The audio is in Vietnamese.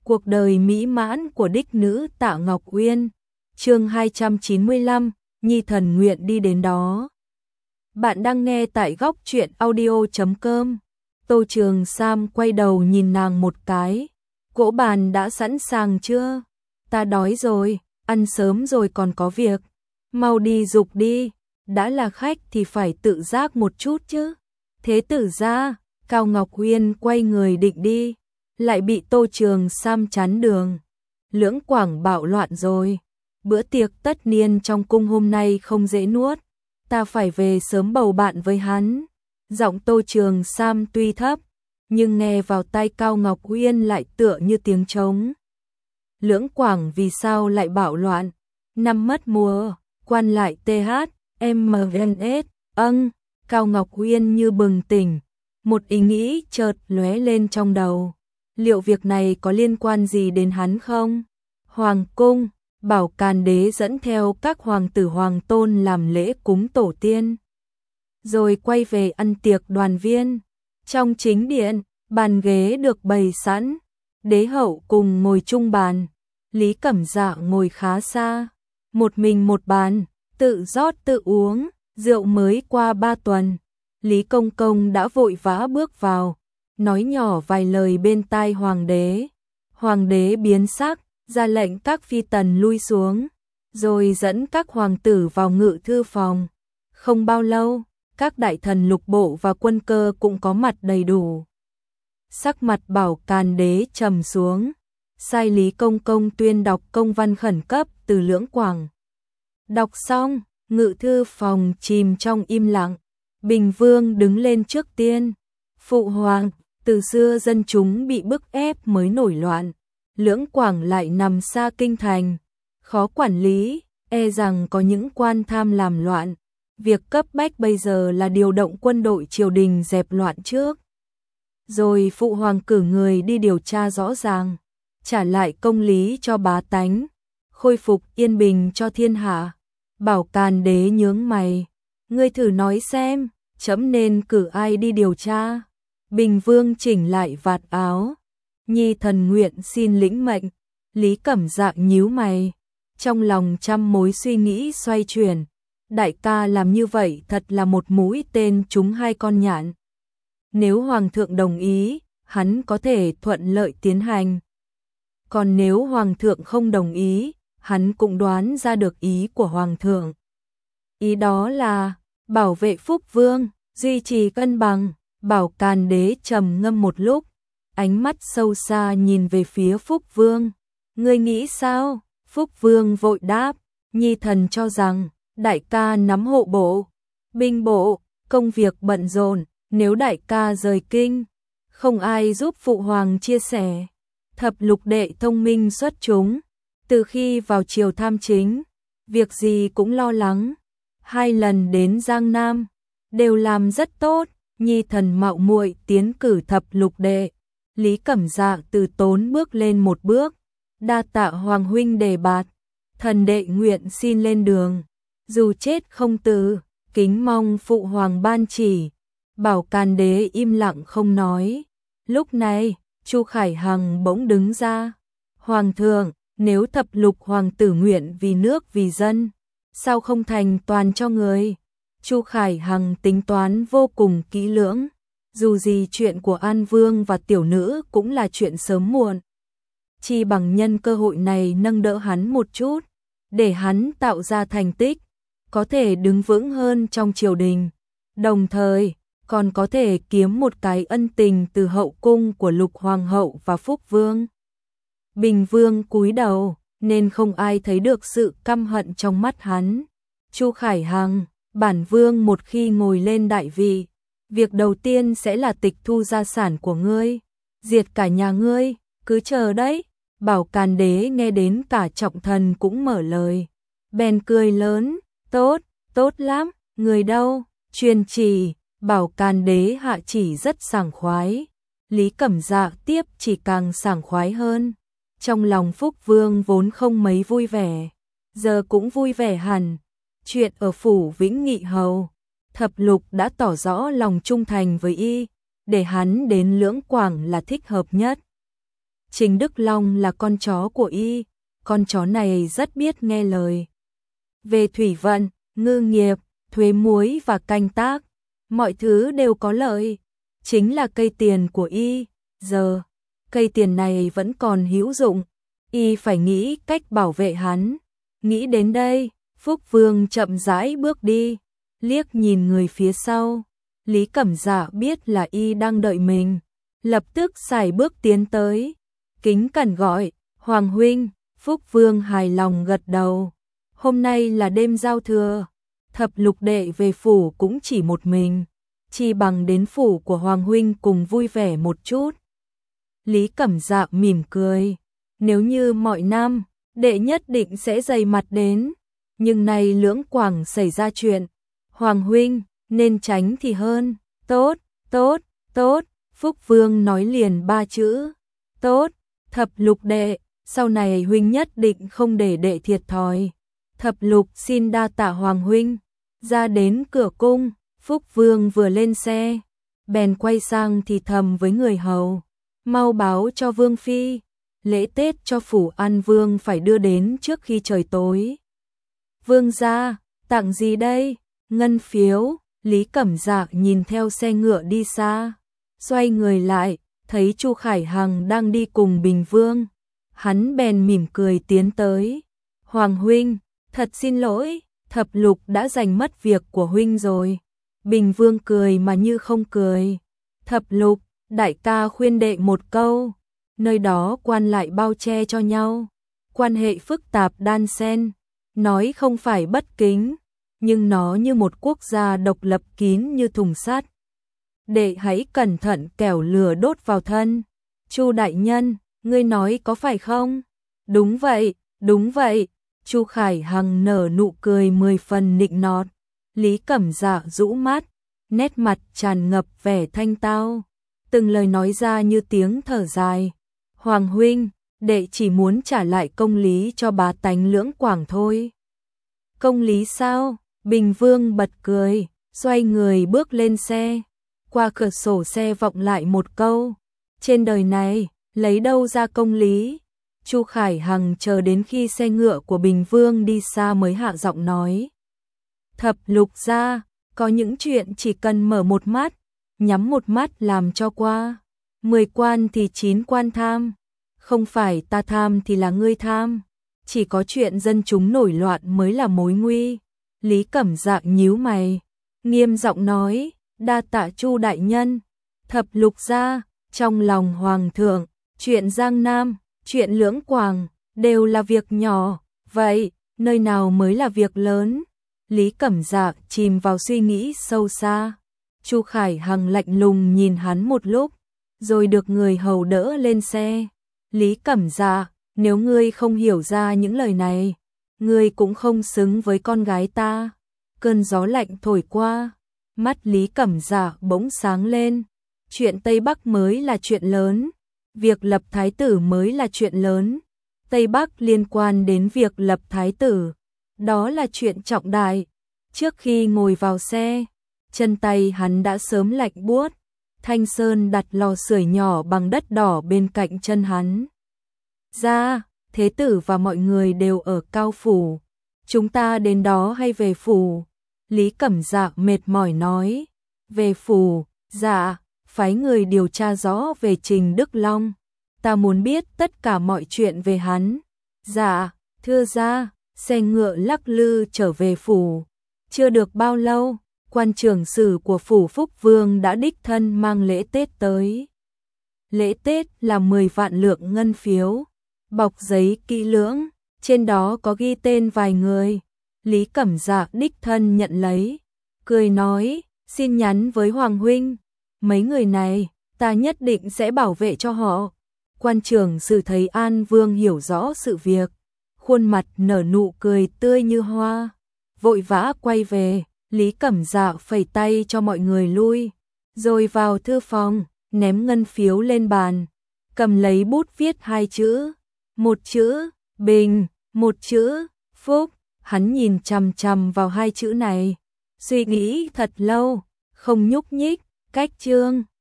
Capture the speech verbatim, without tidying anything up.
Cuộc đời mỹ mãn của đích nữ Tạ Ngọc Uyên. Chương hai trăm chín mươi lăm, Nhi thần nguyện đi đến đó. Bạn đang nghe tại góc truyện audio chấm com. Tô Trường Sam quay đầu nhìn nàng một cái. Cỗ bàn đã sẵn sàng chưa? Ta đói rồi, ăn sớm rồi còn có việc. Mau đi dục đi, đã là khách thì phải tự giác một chút chứ. Thế tử ra, Cao Ngọc Uyên quay người định đi, lại bị Tô Trường Sam chắn đường. Lưỡng Quảng bạo loạn rồi, bữa tiệc tất niên trong cung hôm nay không dễ nuốt, ta phải về sớm bầu bạn với hắn. Giọng Tô Trường Sam tuy thấp, nhưng nghe vào tai Cao Ngọc Uyên lại tựa như tiếng trống. Lưỡng Quảng vì sao lại bạo loạn? Năm mất mùa, quan lại tê hát, em vê en ét, âng, Cao Ngọc Uyên như bừng tỉnh, một ý nghĩ chợt lóe lên trong đầu. Liệu việc này có liên quan gì đến hắn không? Hoàng cung, Bảo Càn Đế dẫn theo các hoàng tử hoàng tôn làm lễ cúng tổ tiên, rồi quay về ăn tiệc đoàn viên. Trong chính điện, bàn ghế được bày sẵn, đế hậu cùng ngồi chung bàn, Lý Cẩm Dạ ngồi khá xa, một mình một bàn, tự rót tự uống, rượu mới qua ba tuần. Lý Công Công đã vội vã bước vào, nói nhỏ vài lời bên tai hoàng đế. Hoàng đế biến sắc, ra lệnh các phi tần lui xuống, rồi dẫn các hoàng tử vào ngự thư phòng. Không bao lâu, các đại thần lục bộ và quân cơ cũng có mặt đầy đủ. Sắc mặt Bảo Càn Đế trầm xuống, sai Lý Công Công tuyên đọc công văn khẩn cấp từ Lưỡng Quảng. Đọc xong, ngự thư phòng chìm trong im lặng. Bình Vương đứng lên trước tiên. Phụ hoàng, từ xưa dân chúng bị bức ép mới nổi loạn, Lưỡng Quảng lại nằm xa kinh thành, khó quản lý, e rằng có những quan tham làm loạn. Việc cấp bách bây giờ là điều động quân đội triều đình dẹp loạn trước, rồi phụ hoàng cử người đi điều tra rõ ràng, trả lại công lý cho bá tánh, khôi phục yên bình cho thiên hạ. Bảo Càn Đế nhướng mày, ngươi thử nói xem, trẫm nên cử ai đi điều tra? Bình Vương chỉnh lại vạt áo, nhi thần nguyện xin lĩnh mệnh. Lý Cẩm Dạ nhíu mày, trong lòng trăm mối suy nghĩ xoay chuyển. Đại ca làm như vậy thật là một mũi tên trúng hai con nhạn. Nếu hoàng thượng đồng ý, hắn có thể thuận lợi tiến hành. Còn nếu hoàng thượng không đồng ý, hắn cũng đoán ra được ý của hoàng thượng. Ý đó là bảo vệ Phúc Vương, duy trì cân bằng. Bảo Càn Đế trầm ngâm một lúc, ánh mắt sâu xa nhìn về phía Phúc Vương. Ngươi nghĩ sao? Phúc Vương vội đáp, nhi thần cho rằng đại ca nắm hộ bộ, binh bộ, công việc bận rộn, nếu đại ca rời kinh, không ai giúp phụ hoàng chia sẻ. Thập lục đệ thông minh xuất chúng, từ khi vào triều tham chính, việc gì cũng lo lắng. Hai lần đến Giang Nam, đều làm rất tốt, nhi thần mạo muội tiến cử thập lục đệ. Lý Cẩm Dạ từ tốn bước lên một bước, đa tạ hoàng huynh đề bạt, thần đệ nguyện xin lên đường, dù chết không từ, kính mong phụ hoàng ban chỉ. Bảo Càn Đế im lặng không nói. Lúc này, Chu Khải Hằng bỗng đứng ra, hoàng thượng, nếu thập lục hoàng tử nguyện vì nước vì dân, sao không thành toàn cho người? Chu Khải Hằng tính toán vô cùng kỹ lưỡng, dù gì chuyện của An Vương và tiểu nữ cũng là chuyện sớm muộn, chi bằng nhân cơ hội này nâng đỡ hắn một chút, để hắn tạo ra thành tích, có thể đứng vững hơn trong triều đình, đồng thời còn có thể kiếm một cái ân tình từ hậu cung của Lục Hoàng hậu và Phúc Vương. Bình Vương cúi đầu, nên không ai thấy được sự căm hận trong mắt hắn. Chu Khải Hằng, bản vương một khi ngồi lên đại vị, việc đầu tiên sẽ là tịch thu gia sản của ngươi, diệt cả nhà ngươi, cứ chờ đấy. Bảo Càn Đế nghe đến cả trọng thần cũng mở lời, bèn cười lớn, tốt, tốt lắm, người đâu? Truyền chỉ. Bảo Càn Đế hạ chỉ rất sảng khoái, Lý Cẩm Dạ tiếp chỉ càng sảng khoái hơn. Trong lòng Phúc Vương vốn không mấy vui vẻ, giờ cũng vui vẻ hẳn. Chuyện ở phủ Vĩnh Nghị Hầu, thập lục đã tỏ rõ lòng trung thành với y, để hắn đến Lưỡng Quảng là thích hợp nhất. Trình Đức Long là con chó của y, con chó này rất biết nghe lời. Về thủy vận, ngư nghiệp, thuế muối và canh tác, mọi thứ đều có lợi, chính là cây tiền của y, giờ cây tiền này vẫn còn hữu dụng, y phải nghĩ cách bảo vệ hắn. Nghĩ đến đây, Phúc Vương chậm rãi bước đi, liếc nhìn người phía sau. Lý Cẩm Dạ biết là y đang đợi mình, lập tức sải bước tiến tới, kính cẩn gọi, Hoàng huynh. Phúc Vương hài lòng gật đầu. Hôm nay là đêm giao thừa, thập lục đệ về phủ cũng chỉ một mình, chi bằng đến phủ của Hoàng huynh cùng vui vẻ một chút. Lý Cẩm Dạ mỉm cười, nếu như mọi năm, đệ nhất định sẽ dày mặt đến, nhưng nay Lưỡng Quảng xảy ra chuyện, Hoàng huynh nên tránh thì hơn. Tốt, tốt, tốt. Phúc Vương nói liền ba chữ, tốt. Thập lục đệ, sau này huynh nhất định không để đệ thiệt thòi. Thập lục xin đa tạ Hoàng huynh. Ra đến cửa cung, Phúc Vương vừa lên xe, bèn quay sang thì thầm với người hầu, mau báo cho Vương phi, lễ Tết cho phủ An Vương phải đưa đến trước khi trời tối. Vương gia, tặng gì đây? Ngân phiếu. Lý Cẩm Dạ nhìn theo xe ngựa đi xa, xoay người lại, thấy Chu Khải Hằng đang đi cùng Bình Vương. Hắn bèn mỉm cười tiến tới. Hoàng huynh, thật xin lỗi, thập lục đã giành mất việc của huynh rồi. Bình Vương cười mà như không cười. Thập lục, đại ca khuyên đệ một câu. Nơi đó quan lại bao che cho nhau, quan hệ phức tạp đan xen, nói không phải bất kính, nhưng nó như một quốc gia độc lập kín như thùng sắt. Đệ hãy cẩn thận kẻo lửa đốt vào thân. Chu đại nhân, ngươi nói có phải không? Đúng vậy, đúng vậy. Chu Khải Hằng nở nụ cười mười phần nịnh nọt. Lý Cẩm Dạ rũ mắt, nét mặt tràn ngập vẻ thanh tao, từng lời nói ra như tiếng thở dài. Hoàng huynh, đệ chỉ muốn trả lại công lý cho bá tánh Lưỡng Quảng thôi. Công lý sao? Bình Vương bật cười, xoay người bước lên xe. Qua cửa sổ xe vọng lại một câu, trên đời này, lấy đâu ra công lý? Chu Khải Hằng chờ đến khi xe ngựa của Bình Vương đi xa mới hạ giọng nói. Thập lục gia, có những chuyện chỉ cần mở một mắt, nhắm một mắt làm cho qua. Mười quan thì chín quan tham, không phải ta tham thì là ngươi tham. Chỉ có chuyện dân chúng nổi loạn mới là mối nguy. Lý Cẩm Dạ nhíu mày, nghiêm giọng nói, đa tạ Chu đại nhân. Thập lục gia, trong lòng hoàng thượng, chuyện Giang Nam, chuyện Lưỡng Quảng đều là việc nhỏ, vậy nơi nào mới là việc lớn? Lý Cẩm Dạ chìm vào suy nghĩ sâu xa. Chu Khải Hằng lạnh lùng nhìn hắn một lúc, rồi được người hầu đỡ lên xe. Lý Cẩm Dạ, nếu ngươi không hiểu ra những lời này, ngươi cũng không xứng với con gái ta. Cơn gió lạnh thổi qua, mắt Lý Cẩm Dạ bỗng sáng lên. Chuyện Tây Bắc mới là chuyện lớn, việc lập thái tử mới là chuyện lớn. Tây Bắc liên quan đến việc lập thái tử, đó là chuyện trọng đại. Trước khi ngồi vào xe, chân tay hắn đã sớm lạnh buốt. Thanh Sơn đặt lò sưởi nhỏ bằng đất đỏ bên cạnh chân hắn. Ra, thế tử và mọi người đều ở Cao phủ. Chúng ta đến đó hay về phủ? Lý Cẩm Dạ mệt mỏi nói. Về phủ, dạ, phái người điều tra rõ về Trình Đức Long. Ta muốn biết tất cả mọi chuyện về hắn. Dạ, thưa ra, xe ngựa lắc lư trở về phủ. Chưa được bao lâu, quan trưởng sử của phủ Phúc Vương đã đích thân mang lễ Tết tới. Lễ Tết là mười vạn lượng ngân phiếu, bọc giấy kỹ lưỡng, trên đó có ghi tên vài người. Lý Cẩm Dạ đích thân nhận lấy, cười nói, xin nhắn với Hoàng huynh, mấy người này, ta nhất định sẽ bảo vệ cho họ. Quan trưởng sử thấy An Vương hiểu rõ sự việc, khuôn mặt nở nụ cười tươi như hoa, vội vã quay về. Lý Cẩm Dạ phẩy tay cho mọi người lui, rồi vào thư phòng, ném ngân phiếu lên bàn, cầm lấy bút viết hai chữ, một chữ Bình, một chữ Phúc. Hắn nhìn chằm chằm vào hai chữ này, suy nghĩ thật lâu, không nhúc nhích. Cách chương